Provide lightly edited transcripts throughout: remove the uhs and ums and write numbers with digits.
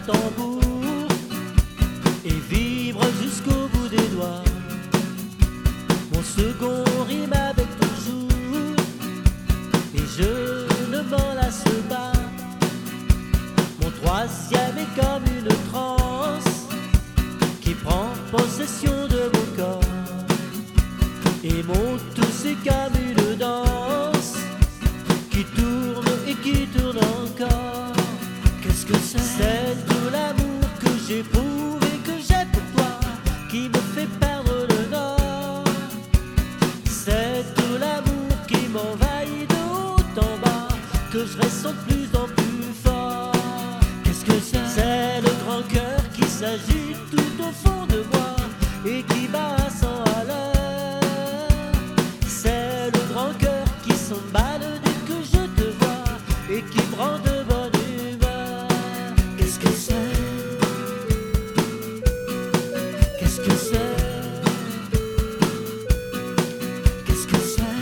tambour et vibre jusqu'au bout des doigts. Mon second rime avec toujours et je ne m'en lasse pas. Mon troisième est comme une transe qui prend possession de mon corps. Et mon tout c'est comme une danse qui tourne et qui tourne encore. Qu'est-ce que c'est? C'est tout l'amour que j'éprouve et que j'ai pour toi qui me fait perdre le nord. C'est tout l'amour qui m'envahit de haut en bas, que je ressens de plus en plus fort. Qu'est-ce que c'est? C'est le grand cœur qui s'agite tout au fond de moi et qui bat à 100 à l'heure. C'est le grand cœur qui s'emballe dès que je te vois et qui me rend de bonne humeur. Qu'est-ce que c'est? Qu'est-ce que c'est? Qu'est-ce que c'est?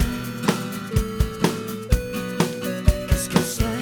Qu'est-ce que c'est?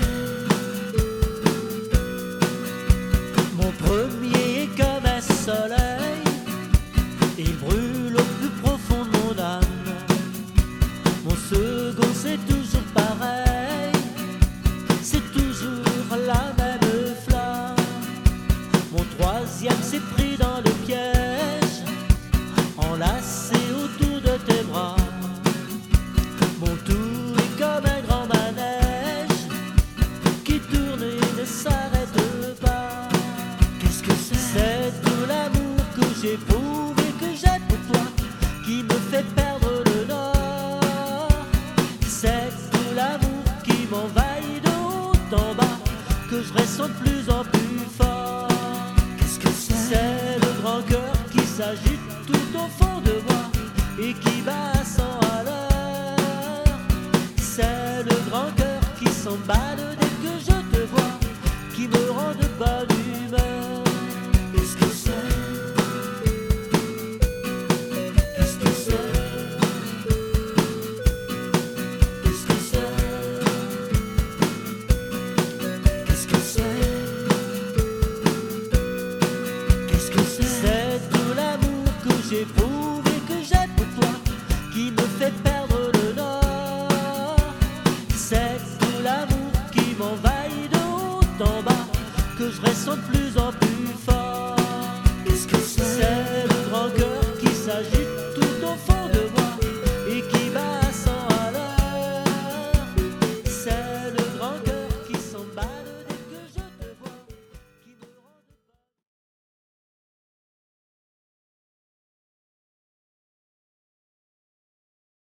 Mon premier est comme un soleil, il brûle au plus profond de mon âme. Mon second c'est toujours pareil, c'est toujours la même flamme. Mon troisième s'est pris dans le piège, enlacé autour de tes bras. Mon tout est comme un grand manège qui tourne et ne s'arrête pas. Qu'est-ce que c'est? C'est tout l'amour que j'éprouve et que j'ai pour toi qui me fait perdre le nord. C'est tout l'amour qui m'envahit de haut en bas, que je ressens de plus en plus fort. Qu'est-ce que c'est? C'est le grand cœur qui s'agite tout au fond de moi et qui bat à 100 à l'heure. C'est le grand cœur qui s'emballe dès que je te vois, qui me rend de bonne humeur. Qu'est-ce que c'est? Qu'est-ce que c'est? Qu'est-ce que c'est? Qu'est-ce que c'est? Qu'est-ce que c'est? C'est tout l'amour que j'éprouve et que j'ai pour toi qui me fait perdre le nord. C'est tout l'amour qui m'envahit de haut en bas, que je ressens de plus en plus fort. Qu'est-ce que c'est? C'est le grand cœur qui s'agit